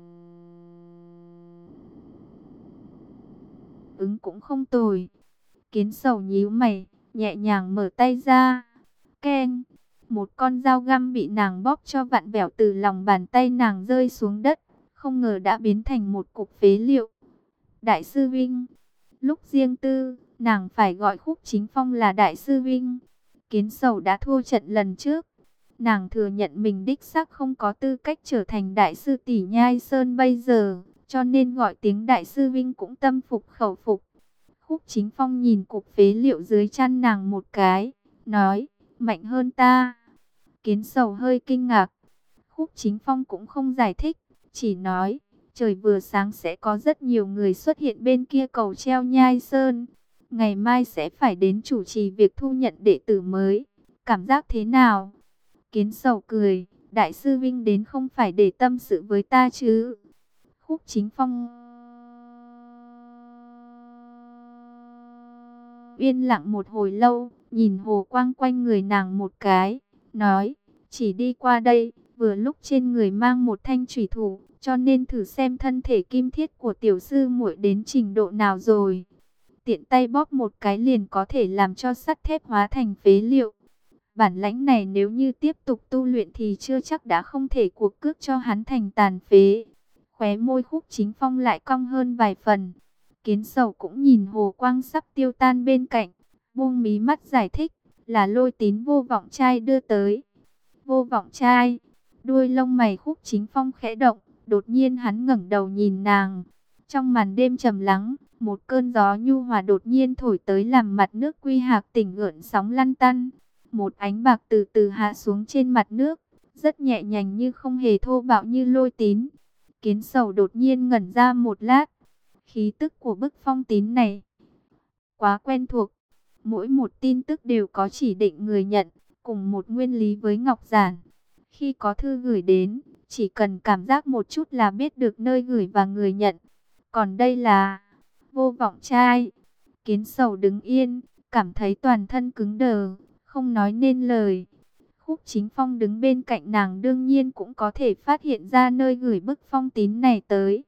ứng cũng không tồi. Kiến Sầu nhíu mày, nhẹ nhàng mở tay ra. Keng, một con dao găm bị nàng bóp cho vặn vẹo từ lòng bàn tay nàng rơi xuống đất, không ngờ đã biến thành một cục phế liệu. Đại sư Vinh, lúc riêng tư, nàng phải gọi Khúc Chính Phong là Đại sư Vinh. Kiến Sầu đã thua trận lần trước. Nàng thừa nhận mình đích xác không có tư cách trở thành Đại sư tỷ Nhai Sơn bây giờ, cho nên gọi tiếng Đại sư Vinh cũng tâm phục khẩu phục. Khúc Chính Phong nhìn cục phế liệu dưới chân nàng một cái, nói, mạnh hơn ta. Kiến Sầu hơi kinh ngạc. Khúc Chính Phong cũng không giải thích, chỉ nói, trời vừa sáng sẽ có rất nhiều người xuất hiện bên kia cầu treo Nhai Sơn. Ngày mai sẽ phải đến chủ trì việc thu nhận đệ tử mới. Cảm giác thế nào? Kiến Sầu cười, Đại sư Vinh đến không phải để tâm sự với ta chứ? Khúc Chính Phong yên lặng một hồi lâu, nhìn hồ quang quanh người nàng một cái, nói, chỉ đi qua đây, vừa lúc trên người mang một thanh chủy thủ, cho nên thử xem thân thể kim thiết của tiểu sư muội đến trình độ nào rồi. Tiện tay bóp một cái liền có thể làm cho sắt thép hóa thành phế liệu. Bản lãnh này nếu như tiếp tục tu luyện thì chưa chắc đã không thể cuộc cước cho hắn thành tàn phế. Khóe môi Khúc Chính Phong lại cong hơn vài phần. Kiến Sầu cũng nhìn hồ quang sắp tiêu tan bên cạnh, buông mí mắt giải thích, là Lôi Tín Vô Vọng Trai đưa tới. Vô Vọng Trai? Đuôi lông mày Khúc Chính Phong khẽ động, đột nhiên hắn ngẩng đầu nhìn nàng. Trong màn đêm trầm lắng, một cơn gió nhu hòa đột nhiên thổi tới làm mặt nước Quy Hạc Tỉnh gợn sóng lăn tăn. Một ánh bạc từ từ hạ xuống trên mặt nước, rất nhẹ nhàng như không hề thô bạo như Lôi Tín. Kiến Sầu đột nhiên ngẩn ra một lát. Khí tức của bức phong tín này quá quen thuộc. Mỗi một tin tức đều có chỉ định người nhận, cùng một nguyên lý với Ngọc Giản. Khi có thư gửi đến, chỉ cần cảm giác một chút là biết được nơi gửi và người nhận. Còn đây là Vô Vọng Trai. Kiến Sầu đứng yên, cảm thấy toàn thân cứng đờ, không nói nên lời. Khúc Chính Phong đứng bên cạnh nàng đương nhiên cũng có thể phát hiện ra nơi gửi bức phong tín này tới.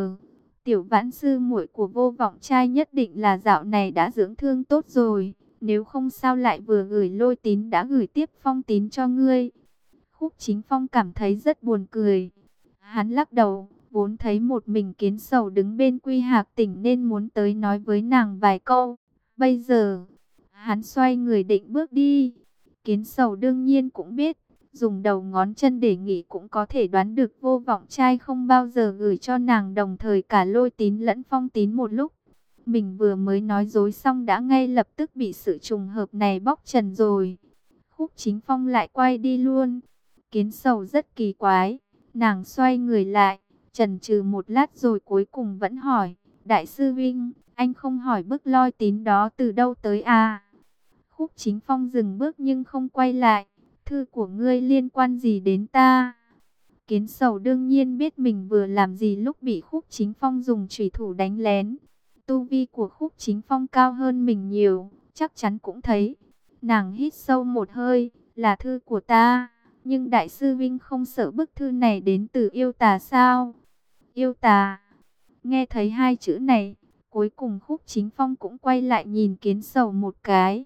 Tiểu Vãn sư muội của Vô Vọng Trai nhất định là dạo này đã dưỡng thương tốt rồi, nếu không sao lại vừa gửi Lôi Tín đã gửi tiếp phong tín cho ngươi. Khúc Chính Phong cảm thấy rất buồn cười. Hắn lắc đầu, vốn thấy một mình Kiến Sầu đứng bên Quy Hạc Tỉnh nên muốn tới nói với nàng vài câu. Bây giờ, hắn xoay người định bước đi. Kiến Sầu đương nhiên cũng biết, dùng đầu ngón chân để nghĩ cũng có thể đoán được Vô Vọng Trai không bao giờ gửi cho nàng đồng thời cả Lôi Tín lẫn phong tín một lúc. Mình vừa mới nói dối xong đã ngay lập tức bị sự trùng hợp này bóc trần rồi. Khúc Chính Phong lại quay đi luôn. Kiến Sầu rất kỳ quái, nàng xoay người lại, chần chừ một lát rồi cuối cùng vẫn hỏi, Đại sư Vinh, anh không hỏi bức Lôi Tín đó từ đâu tới à? Khúc Chính Phong dừng bước nhưng không quay lại. Thư của ngươi liên quan gì đến ta? Kiến Sầu đương nhiên biết mình vừa làm gì lúc bị Khúc Chính Phong dùng chủy thủ đánh lén. Tu vi của Khúc Chính Phong cao hơn mình nhiều, chắc chắn cũng thấy. Nàng hít sâu một hơi, là thư của ta. Nhưng Đại sư Vinh không sợ bức thư này đến từ yêu tà sao? Yêu tà? Nghe thấy hai chữ này, cuối cùng Khúc Chính Phong cũng quay lại nhìn Kiến Sầu một cái.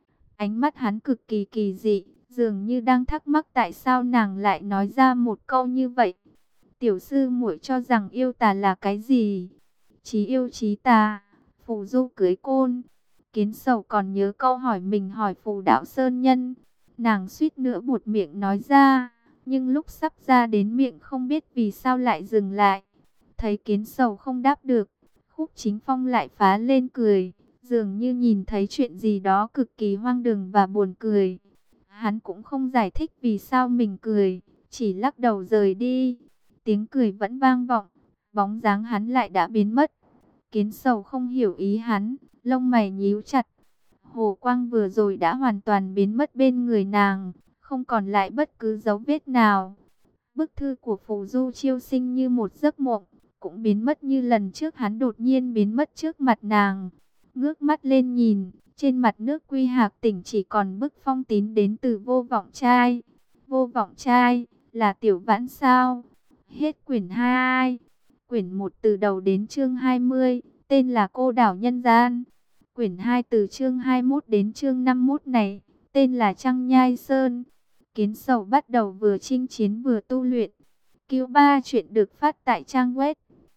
Ánh mắt hắn cực kỳ kỳ dị, dường như đang thắc mắc tại sao nàng lại nói ra một câu như vậy. Tiểu sư muội cho rằng yêu tà là cái gì? Chí yêu chí tà, phù du cưới côn. Kiến Sầu còn nhớ câu hỏi mình hỏi Phù Đạo Sơn Nhân. Nàng suýt nữa buột miệng nói ra, nhưng lúc sắp ra đến miệng không biết vì sao lại dừng lại. Thấy Kiến Sầu không đáp được, Khúc Chính Phong lại phá lên cười, dường như nhìn thấy chuyện gì đó cực kỳ hoang đường và buồn cười. Hắn cũng không giải thích vì sao mình cười, chỉ lắc đầu rời đi. Tiếng cười vẫn vang vọng, bóng dáng hắn lại đã biến mất. Kiến Sầu không hiểu ý hắn, lông mày nhíu chặt. Hồ quang vừa rồi đã hoàn toàn biến mất bên người nàng, không còn lại bất cứ dấu vết nào. Bức thư của Phù Du Chiêu Sinh như một giấc mộng, cũng biến mất như lần trước hắn đột nhiên biến mất trước mặt nàng. Ngước mắt lên nhìn, trên mặt nước Quy Hạc Tỉnh chỉ còn bức phong tín đến từ Vô Vọng Trai. Vô Vọng Trai, là Tiểu Vãn sao? Hết quyển 2. Quyển 1 từ đầu đến chương 20, tên là Cô Đảo Nhân Gian. Quyển 2 từ chương 21 đến chương 51 này, tên là Trăng Nhai Sơn. Kiến Sầu bắt đầu vừa chinh chiến vừa tu luyện. Q3 chuyện được phát tại trang web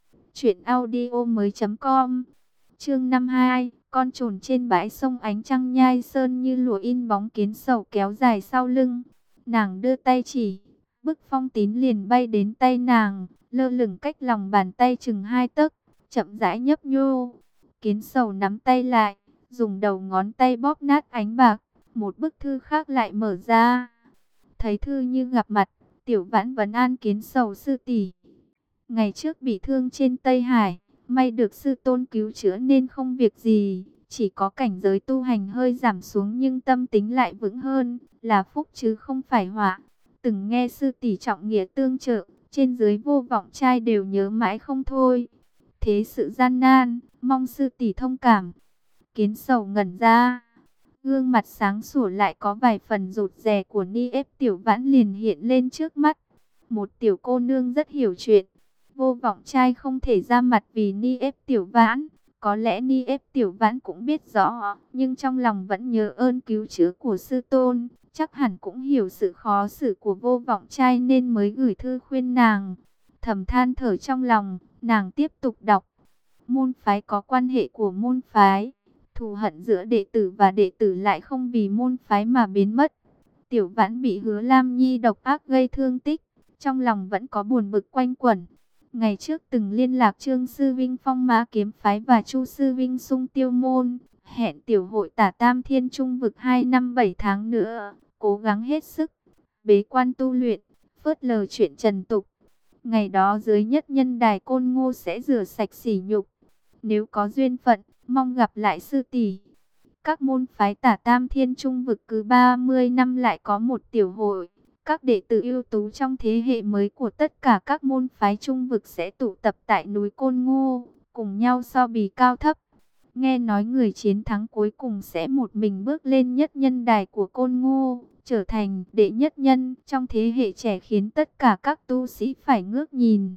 truyệnaudiomoi.com. Chương 52, con trồn trên bãi sông ánh trăng Nhai Sơn như lụa in bóng Kiến Sầu kéo dài sau lưng. Nàng đưa tay chỉ, bức phong tín liền bay đến tay nàng, lơ lửng cách lòng bàn tay chừng 2 tấc, chậm rãi nhấp nhô. Kiến Sầu nắm tay lại, dùng đầu ngón tay bóp nát ánh bạc, một bức thư khác lại mở ra. Thấy thư như gặp mặt, Tiểu Vãn vấn an Kiến Sầu sư tỷ. Ngày trước bị thương trên Tây Hải, may được sư tôn cứu chữa nên không việc gì, chỉ có cảnh giới tu hành hơi giảm xuống nhưng tâm tính lại vững hơn, là phúc chứ không phải họa. Từng nghe sư tỷ trọng nghĩa tương trợ, trên dưới Vô Vọng Trai đều nhớ mãi không thôi. Thế sự gian nan, mong sư tỷ thông cảm. Kiến Sầu ngẩn ra, gương mặt sáng sủa lại có vài phần rụt rè của Ni Ép Tiểu Vãn liền hiện lên trước mắt. Một tiểu cô nương rất hiểu chuyện. Vô Vọng Trai không thể ra mặt vì Ni Ép Tiểu Vãn. Có lẽ Ni Ép Tiểu Vãn cũng biết rõ, nhưng trong lòng vẫn nhớ ơn cứu chữa của sư tôn. Chắc hẳn cũng hiểu sự khó xử của Vô Vọng Trai nên mới gửi thư khuyên nàng. Thầm than thở trong lòng, nàng tiếp tục đọc. Môn phái có quan hệ của môn phái. Thù hận giữa đệ tử và đệ tử lại không vì môn phái mà biến mất. Tiểu Vãn bị Hứa Lam Nhi độc ác gây thương tích, trong lòng vẫn có buồn bực quanh quẩn. Ngày trước từng liên lạc Trương Sư Vinh phong Mã Kiếm Phái và Chu Sư Vinh Sung Tiêu Môn, hẹn tiểu hội tả Tam Thiên Trung Vực 2 năm 7 tháng nữa, cố gắng hết sức, bế quan tu luyện, phớt lờ chuyện trần tục. Ngày đó dưới nhất nhân đài Côn Ngô sẽ rửa sạch sỉ nhục. Nếu có duyên phận, mong gặp lại sư tỷ. Các môn phái tả Tam Thiên Trung Vực cứ 30 năm lại có một tiểu hội. Các đệ tử ưu tú trong thế hệ mới của tất cả các môn phái Trung Vực sẽ tụ tập tại núi Côn Ngô, cùng nhau so bì cao thấp. Nghe nói người chiến thắng cuối cùng sẽ một mình bước lên nhất nhân đài của Côn Ngô, trở thành đệ nhất nhân trong thế hệ trẻ, khiến tất cả các tu sĩ phải ngước nhìn.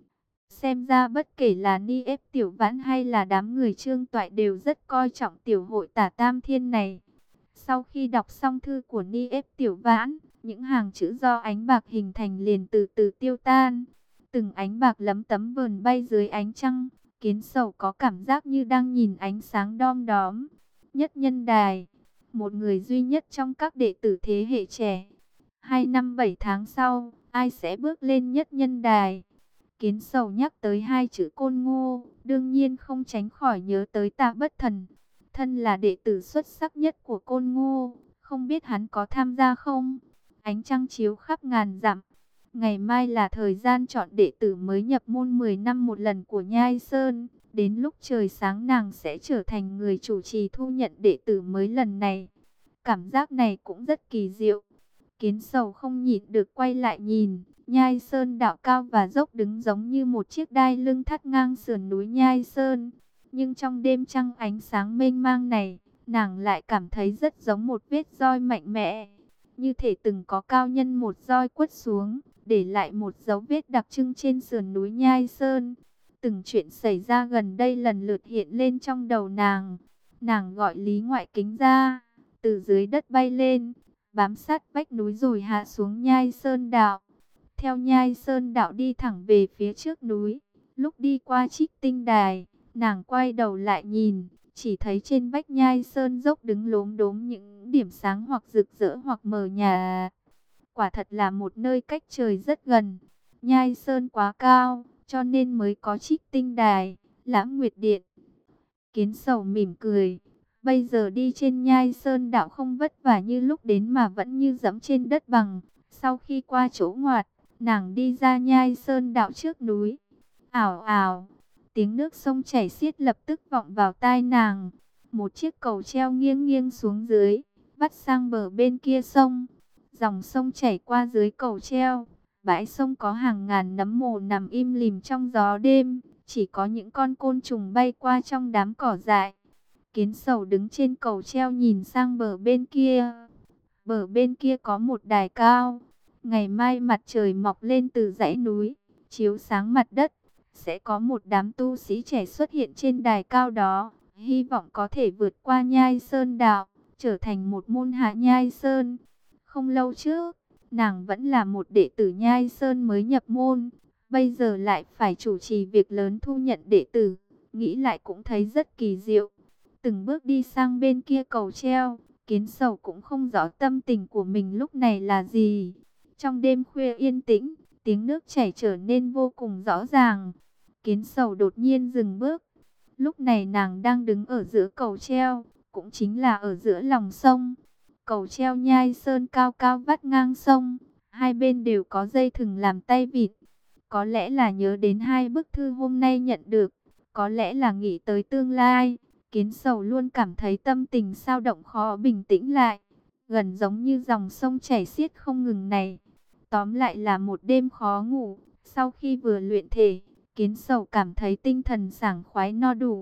Xem ra bất kể là Ni Ép Tiểu Vãn hay là đám người Trương Toại đều rất coi trọng tiểu hội tả Tam Thiên này. Sau khi đọc xong thư của Ni Ép Tiểu Vãn, những hàng chữ do ánh bạc hình thành liền từ từ tiêu tan. Từng ánh bạc lấm tấm vờn bay dưới ánh trăng, Kiến Sầu có cảm giác như đang nhìn ánh sáng đom đóm. Nhất nhân đài, một người duy nhất trong các đệ tử thế hệ trẻ. 2 năm 7 tháng sau, ai sẽ bước lên nhất nhân đài? Kiến Sầu nhắc tới hai chữ Côn Ngô, đương nhiên không tránh khỏi nhớ tới Tạ Bất Thần. Thân là đệ tử xuất sắc nhất của Côn Ngô, không biết hắn có tham gia không? Ánh trăng chiếu khắp ngàn dặm. Ngày mai là thời gian chọn đệ tử mới nhập môn 10 năm một lần của Nhai Sơn. Đến lúc trời sáng nàng sẽ trở thành người chủ trì thu nhận đệ tử mới lần này. Cảm giác này cũng rất kỳ diệu. Kiến Sầu không nhịn được quay lại nhìn. Nhai Sơn đạo cao và dốc đứng giống như một chiếc đai lưng thắt ngang sườn núi Nhai Sơn. Nhưng trong đêm trăng ánh sáng mênh mang này, nàng lại cảm thấy rất giống một vết roi mạnh mẽ. Như thể từng có cao nhân một roi quất xuống, để lại một dấu vết đặc trưng trên sườn núi Nhai Sơn. Từng chuyện xảy ra gần đây lần lượt hiện lên trong đầu nàng. Nàng gọi Lý Ngoại Kính ra, từ dưới đất bay lên, bám sát vách núi rồi hạ xuống Nhai Sơn đạo. Theo Nhai Sơn đạo đi thẳng về phía trước núi. Lúc đi qua Trích Tinh Đài, nàng quay đầu lại nhìn, chỉ thấy trên vách Nhai Sơn dốc đứng lốm đốm những điểm sáng hoặc rực rỡ hoặc mờ nhạt. Quả thật là một nơi cách trời rất gần. Nhai Sơn quá cao, cho nên mới có Trích Tinh Đài, Lãng Nguyệt Điện. Kiến Sầu mỉm cười. Bây giờ đi trên Nhai Sơn đạo không vất vả như lúc đến mà vẫn như dẫm trên đất bằng. Sau khi qua chỗ ngoặt, nàng đi ra Nhai Sơn đạo trước núi. Ảo ảo, tiếng nước sông chảy xiết lập tức vọng vào tai nàng. Một chiếc cầu treo nghiêng nghiêng xuống dưới, vắt sang bờ bên kia sông. Dòng sông chảy qua dưới cầu treo. Bãi sông có hàng ngàn nấm mồ nằm im lìm trong gió đêm. Chỉ có những con côn trùng bay qua trong đám cỏ dại. Kiến Sầu đứng trên cầu treo nhìn sang bờ bên kia. Bờ bên kia có một đài cao. Ngày mai mặt trời mọc lên từ dãy núi, chiếu sáng mặt đất. Sẽ có một đám tu sĩ trẻ xuất hiện trên đài cao đó. Hy vọng có thể vượt qua Nhai Sơn đạo, trở thành một môn hạ Nhai Sơn. Không lâu trước, nàng vẫn là một đệ tử Nhai Sơn mới nhập môn. Bây giờ lại phải chủ trì việc lớn thu nhận đệ tử. Nghĩ lại cũng thấy rất kỳ diệu. Từng bước đi sang bên kia cầu treo, Kiến Sầu cũng không rõ tâm tình của mình lúc này là gì. Trong đêm khuya yên tĩnh, tiếng nước chảy trở nên vô cùng rõ ràng. Kiến Sầu đột nhiên dừng bước. Lúc này nàng đang đứng ở giữa cầu treo, cũng chính là ở giữa lòng sông. Cầu treo Nhai Sơn cao cao vắt ngang sông, hai bên đều có dây thừng làm tay vịt. Có lẽ là nhớ đến hai bức thư hôm nay nhận được, có lẽ là nghĩ tới tương lai. Kiến Sầu luôn cảm thấy tâm tình dao động khó bình tĩnh lại, gần giống như dòng sông chảy xiết không ngừng này. Tóm lại là một đêm khó ngủ. Sau khi vừa luyện thể, Kiến Sầu cảm thấy tinh thần sảng khoái no đủ.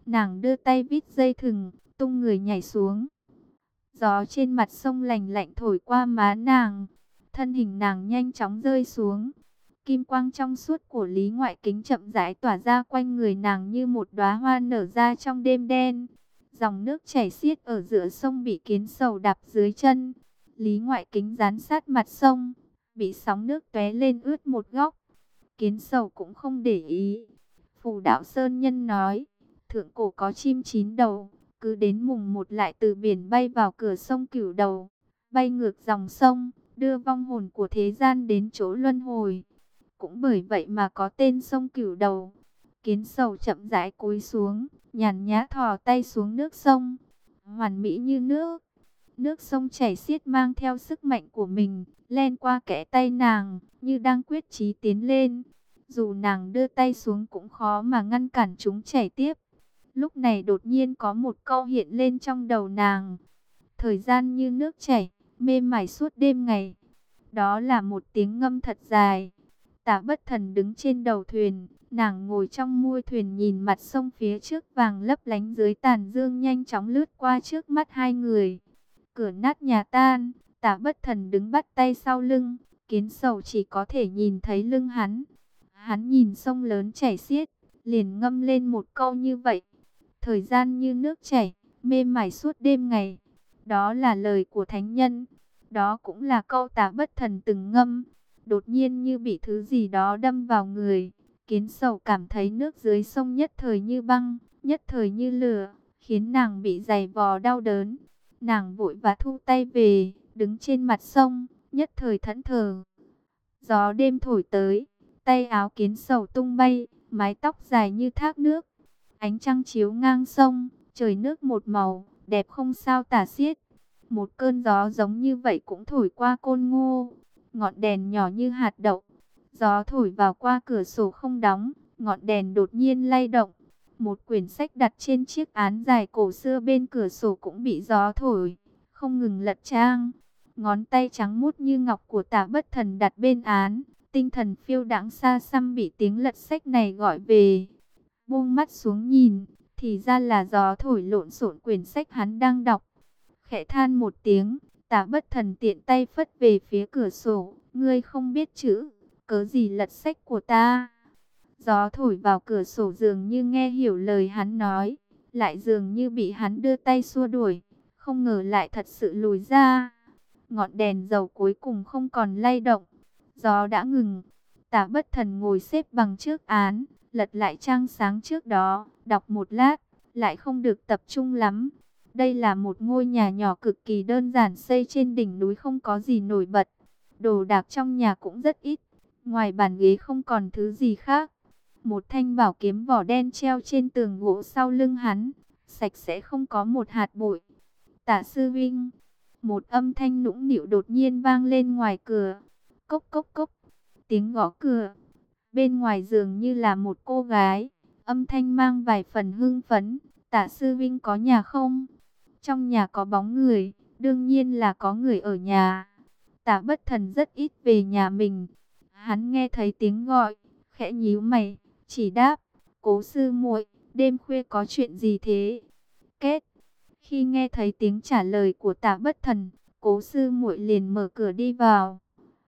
Nàng đưa tay vít dây thừng, tung người nhảy xuống. Gió trên mặt sông lành lạnh thổi qua má nàng. Thân hình nàng nhanh chóng rơi xuống. Kim quang trong suốt của Lý Ngoại Kính chậm rãi tỏa ra quanh người nàng như một đóa hoa nở ra trong đêm đen. Dòng nước chảy xiết ở giữa sông bị kiến sầu đạp dưới chân. Lý Ngoại Kính dán sát mặt sông, bị sóng nước tóe lên ướt một góc. Kiến sầu cũng không để ý. Phù Đạo Sơn Nhân nói, thượng cổ có chim 9 đầu, cứ đến mùng 1 lại từ biển bay vào cửa sông Cửu Đầu, bay ngược dòng sông, đưa vong hồn của thế gian đến chỗ luân hồi. Cũng bởi vậy mà có tên sông Cửu Đầu. Kiến sầu chậm rãi cúi xuống, nhàn nhã thò tay xuống nước sông, hoàn mỹ như nước. Nước sông chảy xiết mang theo sức mạnh của mình, len qua kẽ tay nàng, như đang quyết chí tiến lên. Dù nàng đưa tay xuống cũng khó mà ngăn cản chúng chảy tiếp. Lúc này đột nhiên có một câu hiện lên trong đầu nàng. Thời gian như nước chảy, mê mải suốt đêm ngày. Đó là một tiếng ngâm thật dài. Tả Bất Thần đứng trên đầu thuyền, nàng ngồi trong mui thuyền nhìn mặt sông phía trước vàng lấp lánh dưới tàn dương nhanh chóng lướt qua trước mắt hai người. Cửa nát nhà tan, Tả Bất Thần đứng bắt tay sau lưng, Kiến sầu chỉ có thể nhìn thấy lưng hắn. Hắn nhìn sông lớn chảy xiết, liền ngâm lên một câu như vậy. Thời gian như nước chảy, mê mải suốt đêm ngày. Đó là lời của thánh nhân. Đó cũng là câu Tả Bất Thần từng ngâm. Đột nhiên như bị thứ gì đó đâm vào người. Kiến sầu cảm thấy nước dưới sông nhất thời như băng, nhất thời như lửa, khiến nàng bị giày vò đau đớn. Nàng vội vã thu tay về, đứng trên mặt sông, nhất thời thẫn thờ. Gió đêm thổi tới, tay áo kiến sầu tung bay, mái tóc dài như thác nước. Ánh trăng chiếu ngang sông, trời nước một màu, đẹp không sao tả xiết. Một cơn gió giống như vậy cũng thổi qua Côn Ngô, ngọn đèn nhỏ như hạt đậu. Gió thổi vào qua cửa sổ không đóng, ngọn đèn đột nhiên lay động. Một quyển sách đặt trên chiếc án dài cổ xưa bên cửa sổ cũng bị gió thổi, không ngừng lật trang. Ngón tay trắng muốt như ngọc của Tả Bất Thần đặt bên án, tinh thần phiêu đãng xa xăm bị tiếng lật sách này gọi về. Buông mắt xuống nhìn, thì ra là gió thổi lộn xộn quyển sách hắn đang đọc. Khẽ than một tiếng, Tả Bất Thần tiện tay phất về phía cửa sổ. Ngươi không biết chữ, cớ gì lật sách của ta? Gió thổi vào cửa sổ dường như nghe hiểu lời hắn nói, lại dường như bị hắn đưa tay xua đuổi, không ngờ lại thật sự lùi ra. Ngọn đèn dầu cuối cùng không còn lay động, gió đã ngừng. Tả Bất Thần ngồi xếp bằng trước án, lật lại trang sáng trước đó, đọc một lát, lại không được tập trung lắm. Đây là một ngôi nhà nhỏ cực kỳ đơn giản xây trên đỉnh núi, không có gì nổi bật. Đồ đạc trong nhà cũng rất ít, ngoài bàn ghế không còn thứ gì khác. Một thanh bảo kiếm vỏ đen treo trên tường gỗ sau lưng hắn, sạch sẽ không có một hạt bụi. Tả sư vinh, một âm thanh nũng nịu đột nhiên vang lên ngoài cửa. Cốc cốc cốc, tiếng gõ cửa. Bên ngoài dường như là một cô gái, âm thanh mang vài phần hưng phấn. Tả sư vinh có nhà không? Trong nhà có bóng người, đương nhiên là có người ở nhà. Tả Bất Thần rất ít về nhà mình. Hắn nghe thấy tiếng gọi, khẽ nhíu mày, chỉ đáp, Cố sư muội, đêm khuya có chuyện gì thế? Kết. Khi nghe thấy tiếng trả lời của Tả Bất Thần, Cố sư muội liền mở cửa đi vào.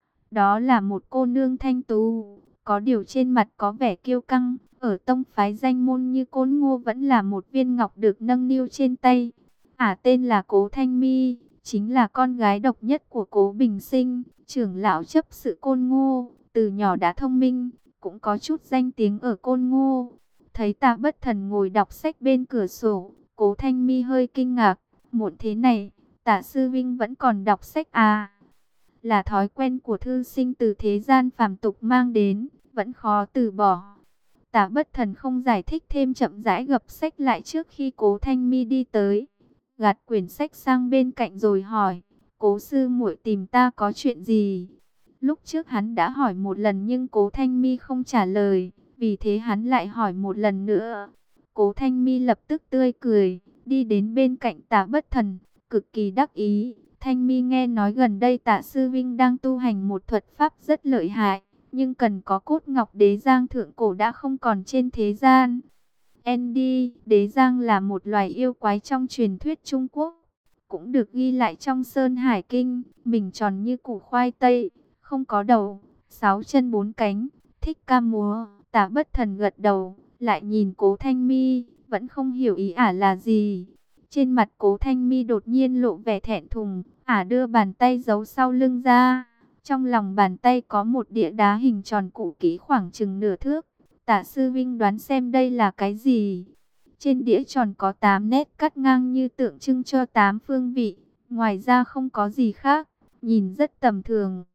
Đó là một cô nương thanh tú, có điều trên mặt có vẻ kiêu căng. Ở tông phái danh môn như Côn Ngô vẫn là một viên ngọc được nâng niu trên tay. Tên là Cố Thanh Mi, chính là con gái độc nhất của Cố Bình Sinh, trưởng lão chấp sự Côn Ngô. Từ nhỏ đã thông minh, cũng có chút danh tiếng ở Côn Ngô. Thấy Tả Bất Thần ngồi đọc sách bên cửa sổ, Cố Thanh Mi hơi kinh ngạc. Muộn thế này, Tả sư vinh vẫn còn đọc sách à? Là thói quen của thư sinh từ thế gian phàm tục mang đến, vẫn khó từ bỏ. Tả Bất Thần không giải thích thêm, chậm rãi gập sách lại trước khi Cố Thanh Mi đi tới. Gạt quyển sách sang bên cạnh rồi hỏi, Cố sư muội tìm ta có chuyện gì? Lúc trước hắn đã hỏi một lần nhưng Cố Thanh Mi không trả lời, vì thế hắn lại hỏi một lần nữa. Cố Thanh Mi lập tức tươi cười, đi đến bên cạnh Tả Bất Thần, cực kỳ đắc ý. Thanh Mi nghe nói gần đây Tả sư vinh đang tu hành một thuật pháp rất lợi hại, nhưng cần có cốt ngọc đế giang thượng cổ đã không còn trên thế gian. Andy, đế giang là một loài yêu quái trong truyền thuyết Trung Quốc, cũng được ghi lại trong Sơn Hải Kinh. Mình tròn như củ khoai tây, không có đầu, 6 chân 4 cánh, thích ca múa. Tả Bất Thần gật đầu, lại nhìn Cố Thanh Mi, vẫn không hiểu ý ả là gì. Trên mặt Cố Thanh Mi đột nhiên lộ vẻ thẹn thùng, ả đưa bàn tay giấu sau lưng ra. Trong lòng bàn tay có một đĩa đá hình tròn cũ kỹ khoảng chừng nửa thước. Tả sư vinh đoán xem đây là cái gì? Trên đĩa tròn có 8 nét cắt ngang như tượng trưng cho 8 phương vị. Ngoài ra không có gì khác, nhìn rất tầm thường.